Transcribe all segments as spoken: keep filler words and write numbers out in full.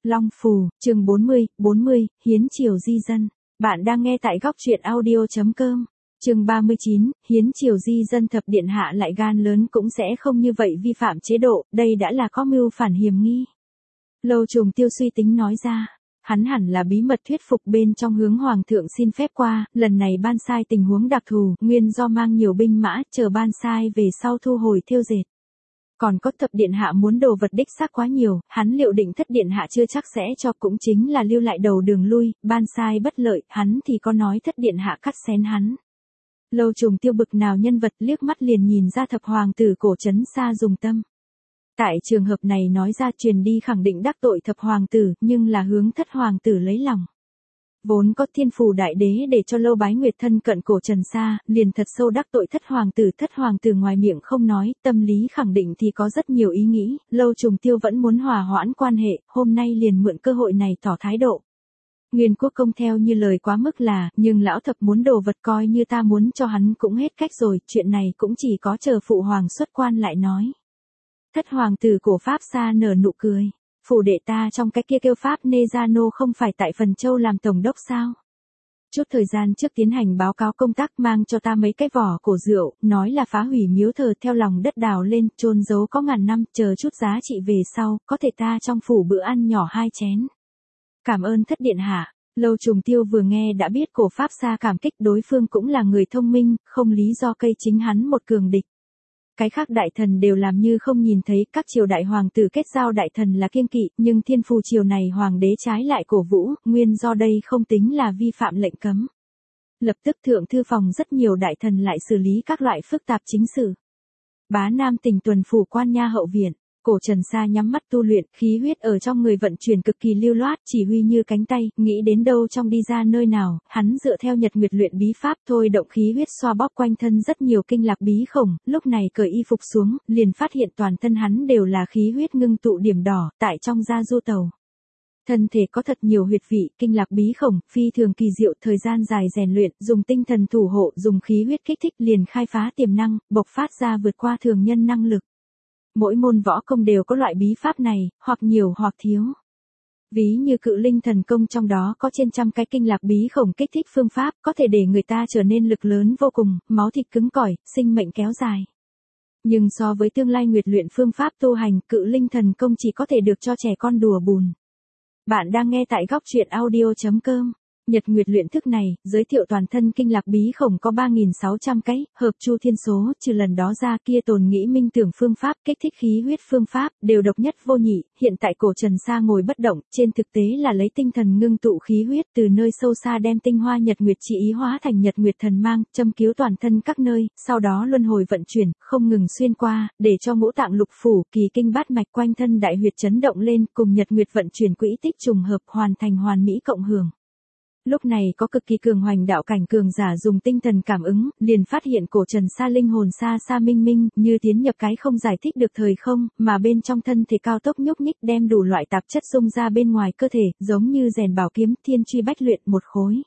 Long Phù, chương bốn mươi, bốn mươi, Hiến Triều Di Dân. Bạn đang nghe tại góc truyện audio chấm com. Chương ba mươi chín, Hiến Triều Di Dân. Thập điện hạ lại gan lớn cũng sẽ không như vậy vi phạm chế độ, đây đã là có mưu phản hiểm nghi. Lâu Trùng Tiêu suy tính nói ra. Hắn hẳn là bí mật thuyết phục bên trong hướng hoàng thượng xin phép qua, lần này ban sai tình huống đặc thù, nguyên do mang nhiều binh mã, chờ ban sai về sau thu hồi thêu dệt. Còn có thập điện hạ muốn đồ vật đích xác quá nhiều, hắn liệu định thất điện hạ chưa chắc sẽ cho, cũng chính là lưu lại đầu đường lui, ban sai bất lợi, hắn thì có nói thất điện hạ cắt xén hắn. Lâu Trùng Tiêu bực nào nhân vật, liếc mắt liền nhìn ra thập hoàng tử cổ trấn xa dùng tâm. Tại trường hợp này nói ra truyền đi khẳng định đắc tội thập hoàng tử, nhưng là hướng thất hoàng tử lấy lòng. Vốn có thiên phù đại đế để cho Lâu Bái Nguyệt thân cận cổ trần sa, liền thật sâu đắc tội thất hoàng tử. Thất hoàng tử ngoài miệng không nói, tâm lý khẳng định thì có rất nhiều ý nghĩ, Lâu Trùng Tiêu vẫn muốn hòa hoãn quan hệ, hôm nay liền mượn cơ hội này tỏ thái độ. Nguyên Quốc Công theo như lời quá mức là, nhưng lão thập muốn đồ vật coi như ta muốn cho hắn cũng hết cách rồi, chuyện này cũng chỉ có chờ phụ hoàng xuất quan lại nói. Thất hoàng tử cổ Pháp Sa nở nụ cười. Phủ đệ ta trong cái kia kêu Pháp Nê Gia Nô không phải tại Phần Châu làm tổng đốc sao? Chút thời gian trước tiến hành báo cáo công tác mang cho ta mấy cái vỏ cổ rượu, nói là phá hủy miếu thờ theo lòng đất đào lên, chôn giấu có ngàn năm, chờ chút giá trị về sau, có thể ta trong phủ bữa ăn nhỏ hai chén. Cảm ơn thất điện hạ. Lâu Trùng Tiêu vừa nghe đã biết cổ Pháp Sa cảm kích, đối phương cũng là người thông minh, không lý do cây chính hắn một cường địch. Cái khác đại thần đều làm như không nhìn thấy, các triều đại hoàng tử kết giao đại thần là kiêng kỵ, nhưng thiên phù triều này hoàng đế trái lại cổ vũ, nguyên do đây không tính là vi phạm lệnh cấm. Lập tức thượng thư phòng rất nhiều đại thần lại xử lý các loại phức tạp chính sự. Bá Nam Tỉnh tuần phủ quan nha hậu viện. Cổ Trần Sa nhắm mắt tu luyện, khí huyết ở trong người vận chuyển cực kỳ lưu loát, chỉ huy như cánh tay, nghĩ đến đâu trong đi ra nơi nào, hắn dựa theo nhật nguyệt luyện bí pháp thôi động khí huyết xoa bóp quanh thân rất nhiều kinh lạc bí khổng, lúc này cởi y phục xuống, liền phát hiện toàn thân hắn đều là khí huyết ngưng tụ điểm đỏ, tại trong da du tàu. Thân thể có thật nhiều huyệt vị, kinh lạc bí khổng, phi thường kỳ diệu, thời gian dài rèn luyện, dùng tinh thần thủ hộ, dùng khí huyết kích thích liền khai phá tiềm năng, bộc phát ra vượt qua thường nhân năng lực. Mỗi môn võ công đều có loại bí pháp này, hoặc nhiều hoặc thiếu. Ví như Cự Linh thần công trong đó có trên trăm cái kinh lạc bí khổng kích thích phương pháp, có thể để người ta trở nên lực lớn vô cùng, máu thịt cứng cỏi, sinh mệnh kéo dài. Nhưng so với tương lai nguyệt luyện phương pháp tu hành, Cự Linh thần công chỉ có thể được cho trẻ con đùa bùn. Bạn đang nghe tại góc truyện audio chấm com. Nhật nguyệt luyện thức này, giới thiệu toàn thân kinh lạc bí khổng có ba nghìn sáu trăm cái, hợp chu thiên số, trừ lần đó ra kia tồn nghĩ minh tưởng phương pháp, kích thích khí huyết phương pháp, đều độc nhất vô nhị. Hiện tại cổ Trần Sa ngồi bất động, trên thực tế là lấy tinh thần ngưng tụ khí huyết từ nơi sâu xa đem tinh hoa nhật nguyệt chỉ ý hóa thành nhật nguyệt thần mang, châm cứu toàn thân các nơi, sau đó luân hồi vận chuyển, không ngừng xuyên qua, để cho ngũ tạng lục phủ, kỳ kinh bát mạch quanh thân đại huyệt chấn động lên, cùng nhật nguyệt vận chuyển quỹ tích trùng hợp hoàn thành hoàn mỹ cộng hưởng. Lúc này có cực kỳ cường hoành đạo cảnh cường giả dùng tinh thần cảm ứng, liền phát hiện cổ Trần Sa linh hồn xa xa minh minh, như tiến nhập cái không giải thích được thời không, mà bên trong thân thể cao tốc nhúc nhích đem đủ loại tạp chất xung ra bên ngoài cơ thể, giống như rèn bảo kiếm, thiên truy bách luyện một khối.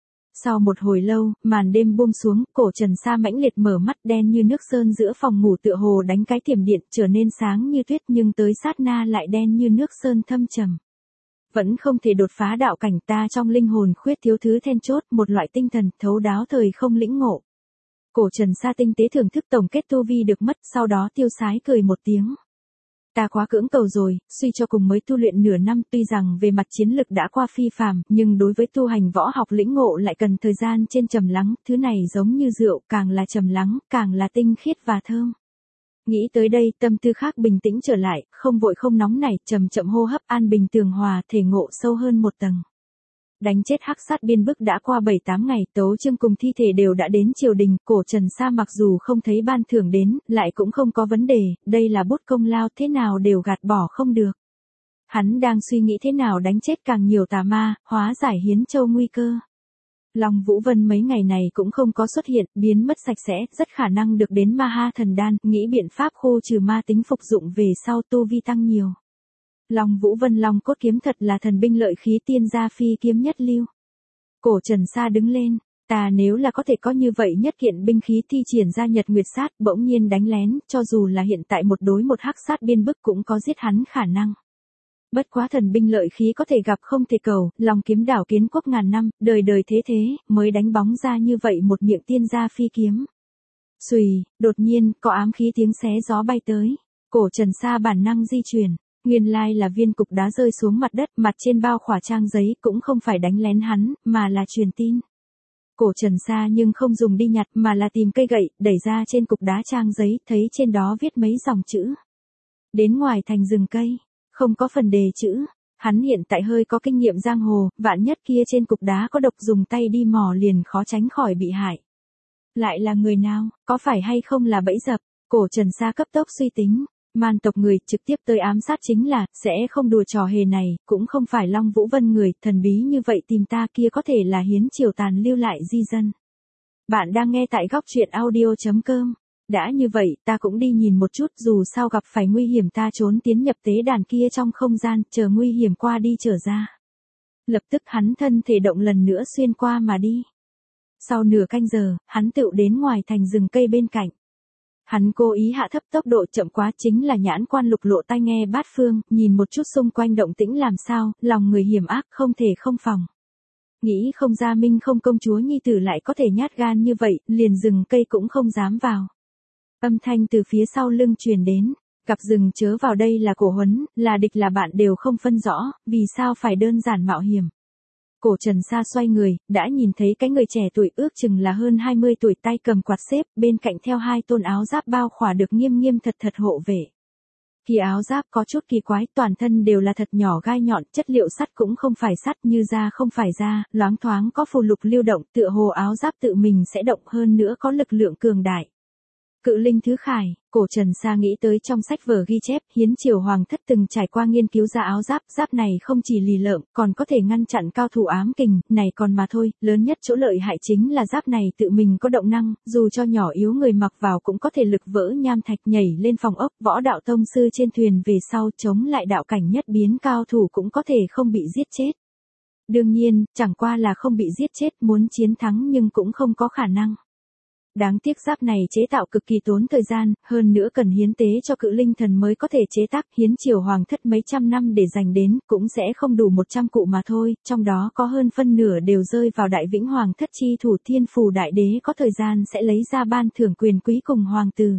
Sau một hồi lâu, màn đêm buông xuống, cổ Trần Sa mãnh liệt mở mắt, đen như nước sơn giữa phòng ngủ tựa hồ đánh cái tiềm điện, trở nên sáng như tuyết, nhưng tới sát na lại đen như nước sơn thâm trầm. Vẫn không thể đột phá đạo cảnh, ta trong linh hồn khuyết thiếu thứ then chốt, một loại tinh thần thấu đáo thời không lĩnh ngộ. Cổ Trần Sa tinh tế thưởng thức tổng kết tu vi được mất, sau đó tiêu sái cười một tiếng. Ta quá cưỡng cầu rồi, suy cho cùng mới tu luyện nửa năm, tuy rằng về mặt chiến lực đã qua phi phàm, nhưng đối với tu hành võ học lĩnh ngộ lại cần thời gian trên trầm lắng, thứ này giống như rượu, càng là trầm lắng, càng là tinh khiết và thơm. Nghĩ tới đây, tâm tư khác bình tĩnh trở lại, không vội không nóng nảy, chậm chậm hô hấp, an bình tường hòa, thể ngộ sâu hơn một tầng. Đánh chết hắc sát biên bức đã qua bảy tám ngày, Tấu Chương cùng thi thể đều đã đến triều đình, cổ Trần Sa mặc dù không thấy ban thưởng đến, lại cũng không có vấn đề, đây là bút công lao, thế nào đều gạt bỏ không được. Hắn đang suy nghĩ thế nào đánh chết càng nhiều tà ma, hóa giải Hiến Châu nguy cơ. Long Vũ Vân mấy ngày này cũng không có xuất hiện, biến mất sạch sẽ, rất khả năng được đến Ma Ha thần đan, nghĩ biện pháp khu trừ ma tính phục dụng về sau tu vi tăng nhiều. Long Vũ Vân Long cốt kiếm thật là thần binh lợi khí, tiên gia phi kiếm nhất lưu. Cổ Trần Sa đứng lên, ta nếu là có thể có như vậy nhất kiện binh khí thi triển ra nhật nguyệt sát, bỗng nhiên đánh lén, cho dù là hiện tại một đối một hắc sát biên bức cũng có giết hắn khả năng. Bất quá thần binh lợi khí có thể gặp không thể cầu, lòng kiếm đảo kiến quốc ngàn năm, đời đời thế thế, mới đánh bóng ra như vậy một miệng tiên gia phi kiếm. Xùy, đột nhiên, có ám khí tiếng xé gió bay tới. Cổ Trần Sa bản năng di chuyển, nguyên lai là viên cục đá rơi xuống mặt đất, mặt trên bao khỏa trang giấy cũng không phải đánh lén hắn, mà là truyền tin. Cổ Trần Sa nhưng không dùng đi nhặt mà là tìm cây gậy, đẩy ra trên cục đá trang giấy, thấy trên đó viết mấy dòng chữ. Đến ngoài thành rừng cây, không có phần đề chữ. Hắn hiện tại hơi có kinh nghiệm giang hồ, vạn nhất kia trên cục đá có độc dùng tay đi mò liền khó tránh khỏi bị hại. Lại là người nào, có phải hay không là bẫy dập? Cổ Trần Sa cấp tốc suy tính. Man tộc người trực tiếp tới ám sát chính là, sẽ không đùa trò hề này, cũng không phải Long Vũ Vân người, thần bí như vậy tìm ta kia có thể là Hiến Triều tàn lưu lại di dân. Bạn đang nghe tại góc truyện audio chấm com. Đã như vậy, ta cũng đi nhìn một chút, dù sao gặp phải nguy hiểm ta trốn tiến nhập tế đàn kia trong không gian, chờ nguy hiểm qua đi trở ra. Lập tức hắn thân thể động lần nữa xuyên qua mà đi. Sau nửa canh giờ, hắn tựu đến ngoài thành rừng cây bên cạnh. Hắn cố ý hạ thấp tốc độ chậm quá, chính là nhãn quan lục lộ tai nghe bát phương, nhìn một chút xung quanh động tĩnh làm sao, lòng người hiểm ác không thể không phòng. Nghĩ không ra Minh Không công chúa nhi tử lại có thể nhát gan như vậy, liền rừng cây cũng không dám vào. Âm thanh từ phía sau lưng truyền đến, gặp rừng chớ vào đây là cổ huấn, là địch là bạn đều không phân rõ, vì sao phải đơn giản mạo hiểm. Cổ Trần Sa xoay người, đã nhìn thấy cái người trẻ tuổi ước chừng là hơn hai mươi tuổi tay cầm quạt xếp, bên cạnh theo hai tôn áo giáp bao khỏa được nghiêm nghiêm thật thật hộ vệ. Khi áo giáp có chút kỳ quái, toàn thân đều là thật nhỏ gai nhọn, chất liệu sắt cũng không phải sắt, như da không phải da, loáng thoáng có phù lục lưu động, tựa hồ áo giáp tự mình sẽ động, hơn nữa có lực lượng cường đại. Cự linh thứ khải, Cổ Trần Sa nghĩ tới trong sách vở ghi chép, Hiến Triều Hoàng thất từng trải qua nghiên cứu ra áo giáp, giáp này không chỉ lì lợm, còn có thể ngăn chặn cao thủ ám kình, này còn mà thôi, lớn nhất chỗ lợi hại chính là giáp này tự mình có động năng, dù cho nhỏ yếu người mặc vào cũng có thể lực vỡ nham thạch, nhảy lên phòng ốc, võ đạo tông sư trên thuyền về sau chống lại đạo cảnh nhất biến cao thủ cũng có thể không bị giết chết. Đương nhiên, chẳng qua là không bị giết chết, muốn chiến thắng nhưng cũng không có khả năng. Đáng tiếc giáp này chế tạo cực kỳ tốn thời gian, hơn nữa cần hiến tế cho cự linh thần mới có thể chế tác, Hiến Triều Hoàng thất mấy trăm năm để dành đến, cũng sẽ không đủ một trăm cụ mà thôi, trong đó có hơn phân nửa đều rơi vào Đại Vĩnh Hoàng thất chi thủ, Thiên Phù Đại Đế có thời gian sẽ lấy ra ban thưởng quyền quý cùng hoàng tử.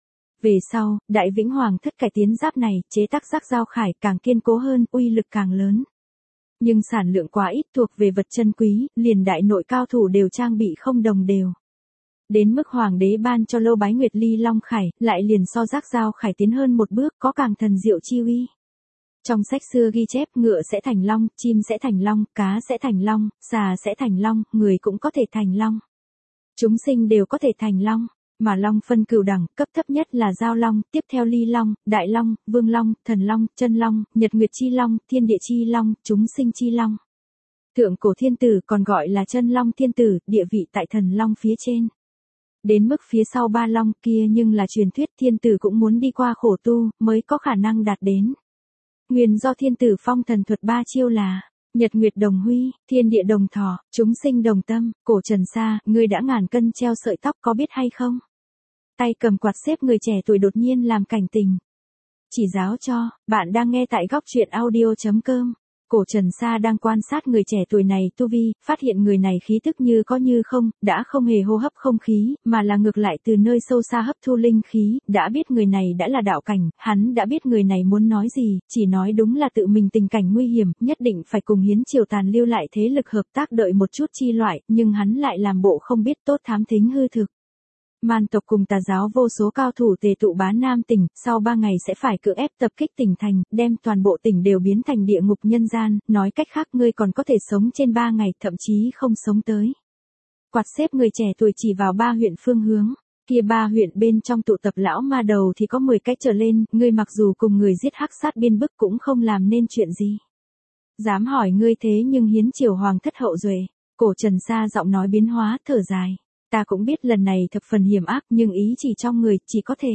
Về sau, Đại Vĩnh Hoàng thất cải tiến giáp này, chế tác giáp giao khải càng kiên cố hơn, uy lực càng lớn. Nhưng sản lượng quá ít, thuộc về vật chân quý, liền đại nội cao thủ đều trang bị không đồng đều. Đến mức hoàng đế ban cho Lâu Bái Nguyệt Ly Long Khải, lại liền so giác giao khải tiến hơn một bước, có càng thần diệu chi uy. Trong sách xưa ghi chép, ngựa sẽ thành long, chim sẽ thành long, cá sẽ thành long, xà sẽ thành long, người cũng có thể thành long. Chúng sinh đều có thể thành long, mà long phân cửu đẳng, cấp thấp nhất là giao long, tiếp theo ly long, đại long, vương long, thần long, chân long, nhật nguyệt chi long, thiên địa chi long, chúng sinh chi long. Thượng cổ thiên tử còn gọi là chân long thiên tử, địa vị tại thần long phía trên. Đến mức phía sau ba long kia nhưng là truyền thuyết, thiên tử cũng muốn đi qua khổ tu, mới có khả năng đạt đến. Nguyên do thiên tử phong thần thuật ba chiêu là, nhật nguyệt đồng huy, thiên địa đồng thọ, chúng sinh đồng tâm. Cổ Trần Sa, ngươi đã ngàn cân treo sợi tóc có biết hay không? Tay cầm quạt xếp người trẻ tuổi đột nhiên làm cảnh tình. Chỉ giáo cho, bạn đang nghe tại góc truyện audio chấm com. Cổ Trần Sa đang quan sát người trẻ tuổi này tu vi, phát hiện người này khí tức như có như không, đã không hề hô hấp không khí, mà là ngược lại từ nơi sâu xa hấp thu linh khí, đã biết người này đã là đạo cảnh, hắn đã biết người này muốn nói gì, chỉ nói đúng là tự mình tình cảnh nguy hiểm, nhất định phải cùng Hiến Triều tàn lưu lại thế lực hợp tác đợi một chút chi loại, nhưng hắn lại làm bộ không biết tốt thám thính hư thực. Man tộc cùng tà giáo vô số cao thủ tề tụ Bá Nam tỉnh, sau ba ngày sẽ phải cưỡng ép tập kích tỉnh thành, đem toàn bộ tỉnh đều biến thành địa ngục nhân gian, nói cách khác ngươi còn có thể sống trên ba ngày, thậm chí không sống tới. Quạt xếp người trẻ tuổi chỉ vào ba huyện phương hướng, kia ba huyện bên trong tụ tập lão ma đầu thì có mười cách trở lên, ngươi mặc dù cùng người giết hắc sát biên bức cũng không làm nên chuyện gì. Dám hỏi ngươi thế nhưng Hiến Triều Hoàng thất hậu duệ. Cổ Trần Sa giọng nói biến hóa, thở dài. Ta cũng biết lần này thập phần hiểm ác, nhưng ý chỉ trong người, chỉ có thể.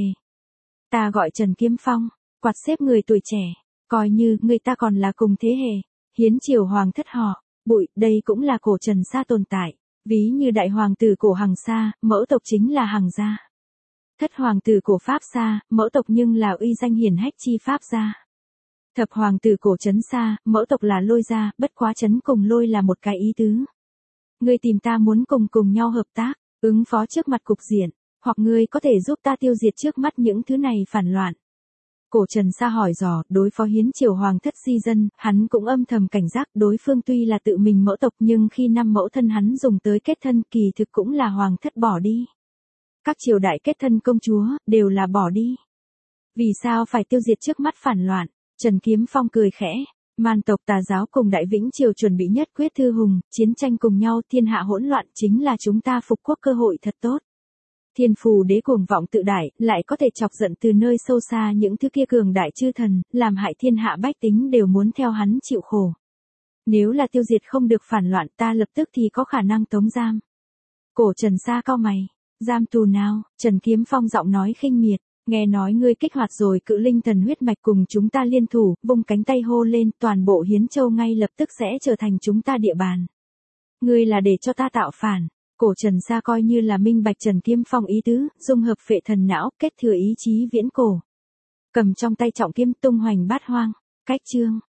Ta gọi Trần Kiếm Phong, quạt xếp người tuổi trẻ, coi như người ta còn là cùng thế hệ. Hiến Triều Hoàng thất họ, bụi, đây cũng là cổ Trần Sa tồn tại. Ví như đại hoàng tử cổ Hằng Sa, mẫu tộc chính là Hằng gia. Thất hoàng tử cổ Pháp Sa, mẫu tộc nhưng là uy danh hiển hách chi Pháp gia. Thập hoàng tử cổ Trấn Sa, mẫu tộc là Lôi gia, bất quá Trấn cùng Lôi là một cái ý tứ. Ngươi tìm ta muốn cùng cùng nhau hợp tác, ứng phó trước mặt cục diện, hoặc ngươi có thể giúp ta tiêu diệt trước mắt những thứ này phản loạn. Cổ Trần Sa hỏi dò, đối phó hiến triều hoàng thất di dân, hắn cũng âm thầm cảnh giác, đối phương tuy là tự mình mẫu tộc nhưng khi năm mẫu thân hắn dùng tới kết thân kỳ thực cũng là hoàng thất bỏ đi. Các triều đại kết thân công chúa, đều là bỏ đi. Vì sao phải tiêu diệt trước mắt phản loạn? Trần Kiếm Phong cười khẽ, Man tộc Tà giáo cùng Đại Vĩnh triều chuẩn bị nhất quyết thư hùng, chiến tranh cùng nhau, thiên hạ hỗn loạn chính là chúng ta phục quốc cơ hội thật tốt. Thiên Phù Đế cuồng vọng tự đại, lại có thể chọc giận từ nơi sâu xa những thứ kia cường đại chư thần, làm hại thiên hạ bách tính đều muốn theo hắn chịu khổ. Nếu là tiêu diệt không được phản loạn, ta lập tức thì có khả năng tống giam. Cổ Trần Sa cau mày, giam tù nào? Trần Kiếm Phong giọng nói khinh miệt, nghe nói ngươi kích hoạt rồi cự linh thần huyết mạch cùng chúng ta liên thủ, vung cánh tay hô lên, toàn bộ Hiến Châu ngay lập tức sẽ trở thành chúng ta địa bàn. Ngươi là để cho ta tạo phản. Cổ Trần Sa coi như là minh bạch Trần Kiếm Phong ý tứ, dung hợp phệ thần não, kết thừa ý chí viễn cổ. Cầm trong tay trọng kiếm tung hoành bát hoang, cách chương.